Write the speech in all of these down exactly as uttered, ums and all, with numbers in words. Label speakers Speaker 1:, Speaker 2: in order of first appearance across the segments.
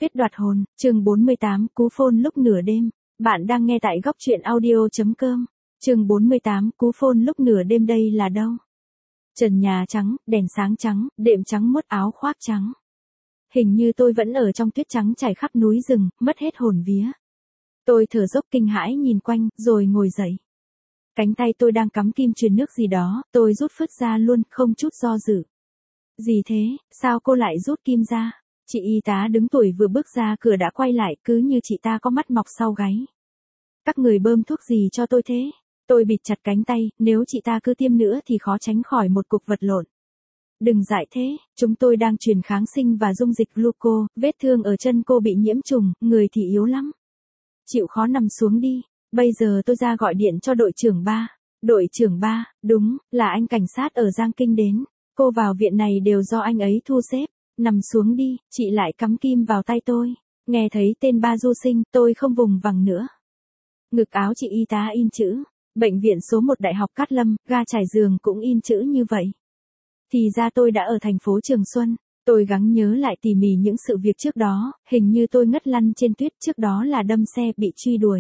Speaker 1: Kết đoạt hồn, chương bốn mươi tám, cú phone lúc nửa đêm. Bạn đang nghe tại góc truyện audio.com. Chương bốn mươi tám, cú phone lúc nửa đêm đây là đâu? Trần nhà trắng, đèn sáng trắng, đệm trắng mốt áo khoác trắng. Hình như tôi vẫn ở trong tuyết trắng trải khắp núi rừng, mất hết hồn vía. Tôi thở dốc kinh hãi nhìn quanh, rồi ngồi dậy. Cánh tay tôi đang cắm kim truyền nước gì đó, tôi rút phứt ra luôn, không chút do dự. Gì thế, sao cô lại rút kim ra? Chị y tá đứng tuổi vừa bước ra cửa đã quay lại, cứ như chị ta có mắt mọc sau gáy. Các người bơm thuốc gì cho tôi thế? Tôi bịt chặt cánh tay, nếu chị ta cứ tiêm nữa thì khó tránh khỏi một cuộc vật lộn. Đừng dại thế, chúng tôi đang truyền kháng sinh và dung dịch gluco, vết thương ở chân cô bị nhiễm trùng, người thì yếu lắm. Chịu khó nằm xuống đi, bây giờ tôi ra gọi điện cho đội trưởng ba. Đội trưởng ba, đúng, là anh cảnh sát ở Giang Kinh đến. Cô vào viện này đều do anh ấy thu xếp. Nằm xuống đi, chị lại cắm kim vào tay tôi. Nghe thấy tên ba du sinh, tôi không vùng vằng nữa. Ngực áo chị y tá in chữ. Bệnh viện số một Đại học Cát Lâm, ga trải giường cũng in chữ như vậy. Thì ra tôi đã ở thành phố Trường Xuân. Tôi gắng nhớ lại tỉ mỉ những sự việc trước đó, hình như tôi ngất lăn trên tuyết, trước đó là đâm xe bị truy đuổi.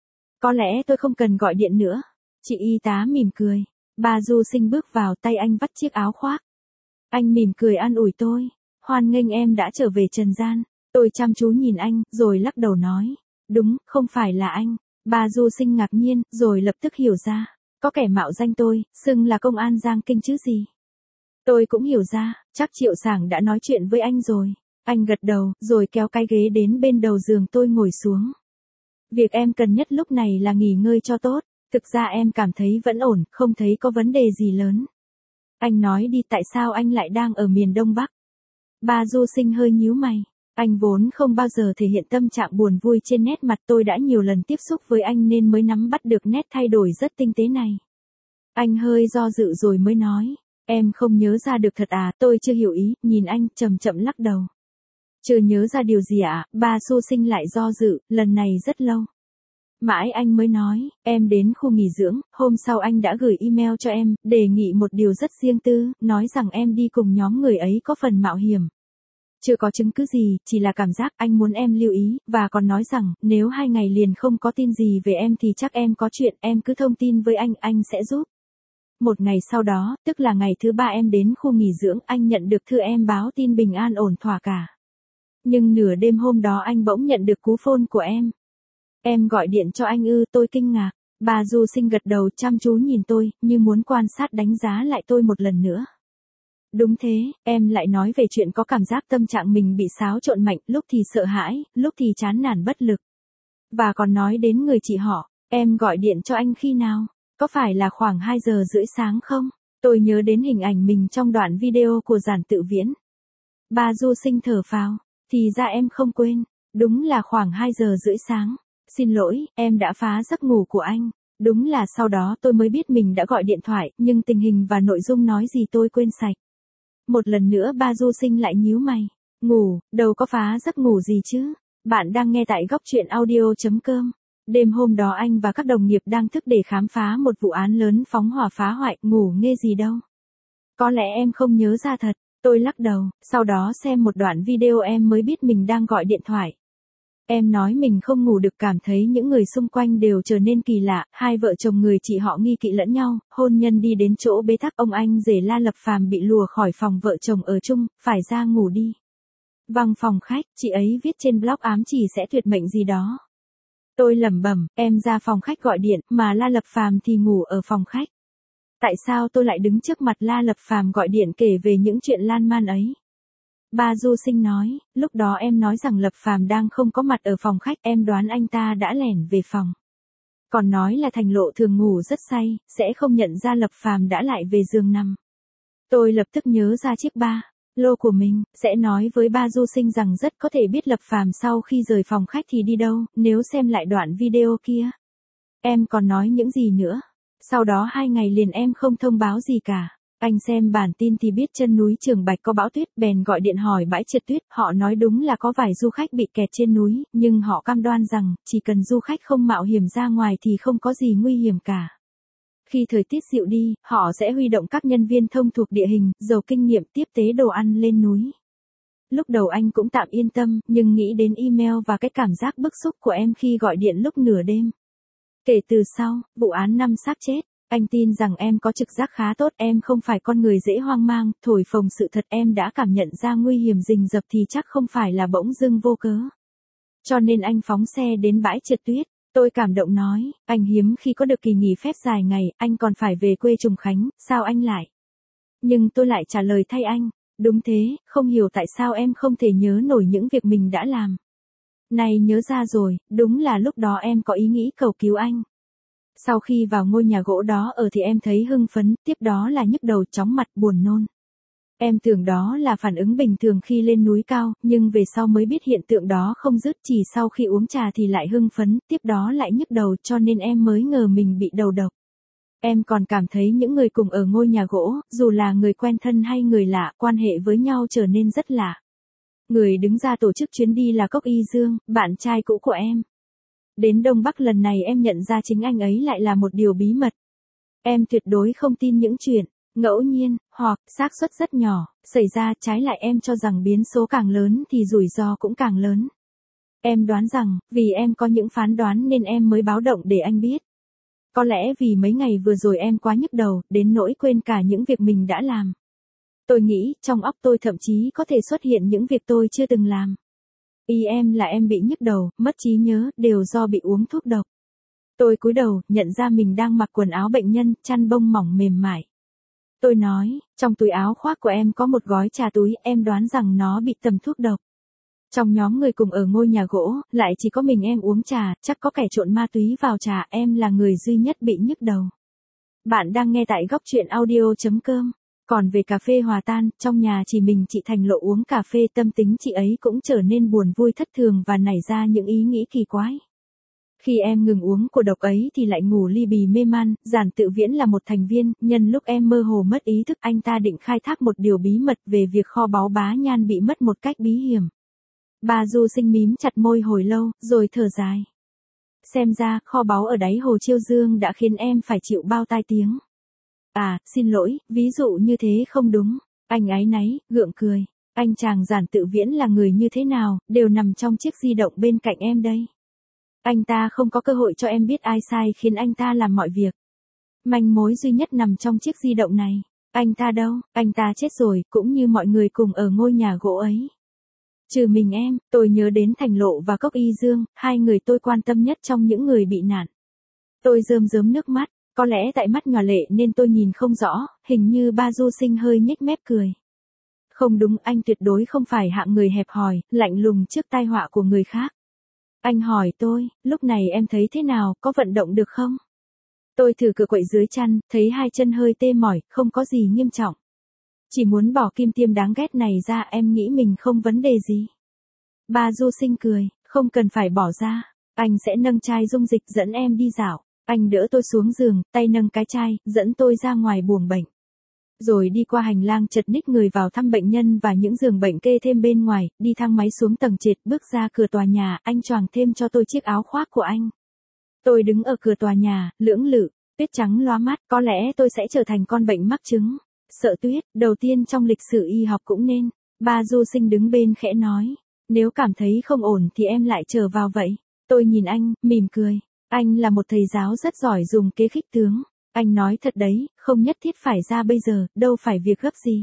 Speaker 1: Có lẽ tôi không cần gọi điện nữa. Chị y tá mỉm cười. Ba du sinh bước vào, tay anh vắt chiếc áo khoác. Anh mỉm cười an ủi tôi. Hoan nghênh em đã trở về trần gian. Tôi chăm chú nhìn anh, rồi lắc đầu nói. Đúng, không phải là anh. Bà du sinh ngạc nhiên, rồi lập tức hiểu ra. Có kẻ mạo danh tôi, xưng là công an Giang Kinh chứ gì. Tôi cũng hiểu ra, chắc Triệu Sảng đã nói chuyện với anh rồi. Anh gật đầu, rồi kéo cái ghế đến bên đầu giường tôi ngồi xuống. Việc em cần nhất lúc này là nghỉ ngơi cho tốt. Thực ra em cảm thấy vẫn ổn, không thấy có vấn đề gì lớn. Anh nói đi, tại sao anh lại đang ở miền Đông Bắc? Ba du sinh hơi nhíu mày. Anh vốn không bao giờ thể hiện tâm trạng buồn vui trên nét mặt, tôi đã nhiều lần tiếp xúc với anh nên mới nắm bắt được nét thay đổi rất tinh tế này. Anh hơi do dự rồi mới nói. Em không nhớ ra được thật à? Tôi chưa hiểu ý, nhìn anh chậm chậm lắc đầu. Chưa nhớ ra điều gì ạ? À? Ba du sinh lại do dự, lần này rất lâu. Mãi anh mới nói, em đến khu nghỉ dưỡng, hôm sau anh đã gửi email cho em, đề nghị một điều rất riêng tư, nói rằng em đi cùng nhóm người ấy có phần mạo hiểm. Chưa có chứng cứ gì, chỉ là cảm giác anh muốn em lưu ý, và còn nói rằng, nếu hai ngày liền không có tin gì về em thì chắc em có chuyện, em cứ thông tin với anh, anh sẽ giúp. Một ngày sau đó, tức là ngày thứ ba em đến khu nghỉ dưỡng, anh nhận được thư em báo tin bình an ổn thỏa cả. Nhưng nửa đêm hôm đó anh bỗng nhận được cú phone của em. Em gọi điện cho anh ư? Tôi kinh ngạc. Bà du sinh gật đầu chăm chú nhìn tôi, như muốn quan sát đánh giá lại tôi một lần nữa. Đúng thế, em lại nói về chuyện có cảm giác tâm trạng mình bị xáo trộn mạnh, lúc thì sợ hãi, lúc thì chán nản bất lực. Và còn nói đến người chị họ, em gọi điện cho anh khi nào? Có phải là khoảng hai giờ rưỡi sáng không? Tôi nhớ đến hình ảnh mình trong đoạn video của Giản Tự Viễn. Bà du sinh thở phào, thì ra em không quên, đúng là khoảng hai giờ rưỡi sáng. Xin lỗi, em đã phá giấc ngủ của anh. Đúng là sau đó tôi mới biết mình đã gọi điện thoại, nhưng tình hình và nội dung nói gì tôi quên sạch. Một lần nữa ba du sinh lại nhíu mày. Ngủ, đâu có phá giấc ngủ gì chứ. Bạn đang nghe tại góc truyện audio.com. Đêm hôm đó anh và các đồng nghiệp đang thức để khám phá một vụ án lớn phóng hỏa phá hoại, ngủ nghe gì đâu. Có lẽ em không nhớ ra thật. Tôi lắc đầu, sau đó xem một đoạn video em mới biết mình đang gọi điện thoại. Em nói mình không ngủ được, cảm thấy những người xung quanh đều trở nên kỳ lạ, hai vợ chồng người chị họ nghi kỵ lẫn nhau, hôn nhân đi đến chỗ bế tắc, ông anh rể La Lập Phàm bị lùa khỏi phòng vợ chồng ở chung, phải ra ngủ đi. Văn phòng khách, chị ấy viết trên blog ám chỉ sẽ tuyệt mệnh gì đó. Tôi lẩm bẩm, em ra phòng khách gọi điện, mà La Lập Phàm thì ngủ ở phòng khách. Tại sao tôi lại đứng trước mặt La Lập Phàm gọi điện kể về những chuyện lan man ấy? Ba du sinh nói, lúc đó em nói rằng Lập Phàm đang không có mặt ở phòng khách, em đoán anh ta đã lẻn về phòng. Còn nói là Thành Lộ thường ngủ rất say, sẽ không nhận ra Lập Phàm đã lại về giường nằm. Tôi lập tức nhớ ra chiếc ba lô của mình, sẽ nói với ba du sinh rằng rất có thể biết Lập Phàm sau khi rời phòng khách thì đi đâu, nếu xem lại đoạn video kia. Em còn nói những gì nữa? Sau đó hai ngày liền em không thông báo gì cả. Anh xem bản tin thì biết chân núi Trường Bạch có bão tuyết, bèn gọi điện hỏi bãi trượt tuyết, họ nói đúng là có vài du khách bị kẹt trên núi, nhưng họ cam đoan rằng, chỉ cần du khách không mạo hiểm ra ngoài thì không có gì nguy hiểm cả. Khi thời tiết dịu đi, họ sẽ huy động các nhân viên thông thuộc địa hình, giàu kinh nghiệm tiếp tế đồ ăn lên núi. Lúc đầu anh cũng tạm yên tâm, nhưng nghĩ đến email và cái cảm giác bức xúc của em khi gọi điện lúc nửa đêm. Kể từ sau, vụ án năm xác chết, anh tin rằng em có trực giác khá tốt, em không phải con người dễ hoang mang, thổi phồng sự thật em đã cảm nhận ra nguy hiểm rình rập thì chắc không phải là bỗng dưng vô cớ. Cho nên anh phóng xe đến bãi trượt tuyết. Tôi cảm động nói, anh hiếm khi có được kỳ nghỉ phép dài ngày, anh còn phải về quê Trùng Khánh, sao anh lại? Nhưng tôi lại trả lời thay anh, đúng thế, không hiểu tại sao em không thể nhớ nổi những việc mình đã làm. Này nhớ ra rồi, đúng là lúc đó em có ý nghĩ cầu cứu anh. Sau khi vào ngôi nhà gỗ đó ở thì em thấy hưng phấn, tiếp đó là nhức đầu, chóng mặt, buồn nôn. Em tưởng đó là phản ứng bình thường khi lên núi cao, nhưng về sau mới biết hiện tượng đó không dứt, chỉ sau khi uống trà thì lại hưng phấn, tiếp đó lại nhức đầu, cho nên em mới ngờ mình bị đầu độc. Em còn cảm thấy những người cùng ở ngôi nhà gỗ, dù là người quen thân hay người lạ, quan hệ với nhau trở nên rất lạ. Người đứng ra tổ chức chuyến đi là Cốc Y Dương, bạn trai cũ của em. Đến Đông Bắc lần này em nhận ra chính anh ấy lại là một điều bí mật. Em tuyệt đối không tin những chuyện ngẫu nhiên, hoặc xác suất rất nhỏ, xảy ra, trái lại em cho rằng biến số càng lớn thì rủi ro cũng càng lớn. Em đoán rằng, vì em có những phán đoán nên em mới báo động để anh biết. Có lẽ vì mấy ngày vừa rồi em quá nhức đầu, đến nỗi quên cả những việc mình đã làm. Tôi nghĩ, trong óc tôi thậm chí có thể xuất hiện những việc tôi chưa từng làm. Ý em là em bị nhức đầu, mất trí nhớ, đều do bị uống thuốc độc. Tôi cúi đầu, nhận ra mình đang mặc quần áo bệnh nhân, chăn bông mỏng mềm mại. Tôi nói, trong túi áo khoác của em có một gói trà túi, em đoán rằng nó bị tầm thuốc độc. Trong nhóm người cùng ở ngôi nhà gỗ, lại chỉ có mình em uống trà, chắc có kẻ trộn ma túy vào trà, em là người duy nhất bị nhức đầu. Bạn đang nghe tại góc truyện audio chấm com. Còn về cà phê hòa tan, trong nhà chỉ mình chị Thành Lộ uống cà phê, tâm tính chị ấy cũng trở nên buồn vui thất thường và nảy ra những ý nghĩ kỳ quái. Khi em ngừng uống của độc ấy thì lại ngủ ly bì mê man, Giản Tự Viễn là một thành viên, nhân lúc em mơ hồ mất ý thức anh ta định khai thác một điều bí mật về việc kho báu Bá Nhan bị mất một cách bí hiểm. Bà Du Sinh mím chặt môi hồi lâu, rồi thở dài. Xem ra, kho báu ở đáy hồ Chiêu Dương đã khiến em phải chịu bao tai tiếng. À, xin lỗi, ví dụ như thế không đúng. Anh áy náy, gượng cười. Anh chàng Giản Tự Viễn là người như thế nào, đều nằm trong chiếc di động bên cạnh em đây. Anh ta không có cơ hội cho em biết ai sai khiến anh ta làm mọi việc. Manh mối duy nhất nằm trong chiếc di động này. Anh ta đâu, anh ta chết rồi, cũng như mọi người cùng ở ngôi nhà gỗ ấy. Trừ mình em, tôi nhớ đến Thành Lộ và Cốc Y Dương, hai người tôi quan tâm nhất trong những người bị nạn. Tôi rơm rớm nước mắt, có lẽ tại mắt nhòa lệ nên tôi nhìn không rõ, hình như ba Du Sinh hơi nhếch mép cười. Không đúng, anh tuyệt đối không phải hạng người hẹp hòi, lạnh lùng trước tai họa của người khác. Anh hỏi tôi, lúc này em thấy thế nào, có vận động được không? Tôi thử cựa quậy dưới chăn, thấy hai chân hơi tê mỏi, không có gì nghiêm trọng. Chỉ muốn bỏ kim tiêm đáng ghét này ra, em nghĩ mình không vấn đề gì. Ba Du Sinh cười, không cần phải bỏ ra, anh sẽ nâng chai dung dịch dẫn em đi dạo. Anh đỡ tôi xuống giường, tay nâng cái chai, dẫn tôi ra ngoài buồng bệnh. Rồi đi qua hành lang chật ních người vào thăm bệnh nhân và những giường bệnh kê thêm bên ngoài, đi thang máy xuống tầng trệt, bước ra cửa tòa nhà, anh choàng thêm cho tôi chiếc áo khoác của anh. Tôi đứng ở cửa tòa nhà, lưỡng lự, tuyết trắng loa mắt, có lẽ tôi sẽ trở thành con bệnh mắc chứng. Sợ tuyết, đầu tiên trong lịch sử y học cũng nên. Ba Du Sinh đứng bên khẽ nói, nếu cảm thấy không ổn thì em lại trở vào vậy. Tôi nhìn anh, mỉm cười. Anh là một thầy giáo rất giỏi dùng kế khích tướng. Anh nói thật đấy, không nhất thiết phải ra bây giờ, đâu phải việc gấp gì.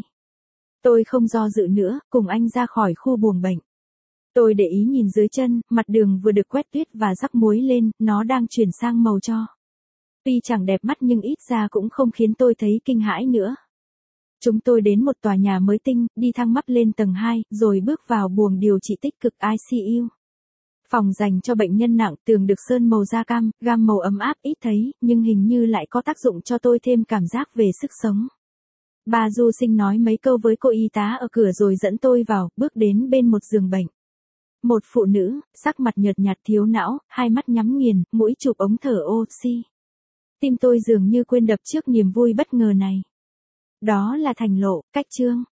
Speaker 1: Tôi không do dự nữa, cùng anh ra khỏi khu buồng bệnh. Tôi để ý nhìn dưới chân, mặt đường vừa được quét tuyết và rắc muối lên, nó đang chuyển sang màu tro. Tuy chẳng đẹp mắt nhưng ít ra cũng không khiến tôi thấy kinh hãi nữa. Chúng tôi đến một tòa nhà mới tinh, đi thang mắc lên tầng hai, rồi bước vào buồng điều trị tích cực I C U. Phòng dành cho bệnh nhân nặng, tường được sơn màu da cam, gam màu ấm áp ít thấy, nhưng hình như lại có tác dụng cho tôi thêm cảm giác về sức sống. Ba Du Sinh nói mấy câu với cô y tá ở cửa rồi dẫn tôi vào, bước đến bên một giường bệnh. Một phụ nữ, sắc mặt nhợt nhạt thiếu não, hai mắt nhắm nghiền, mũi chụp ống thở oxy. Tim tôi dường như quên đập trước niềm vui bất ngờ này. Đó là Thành Lộ, Cách Trương.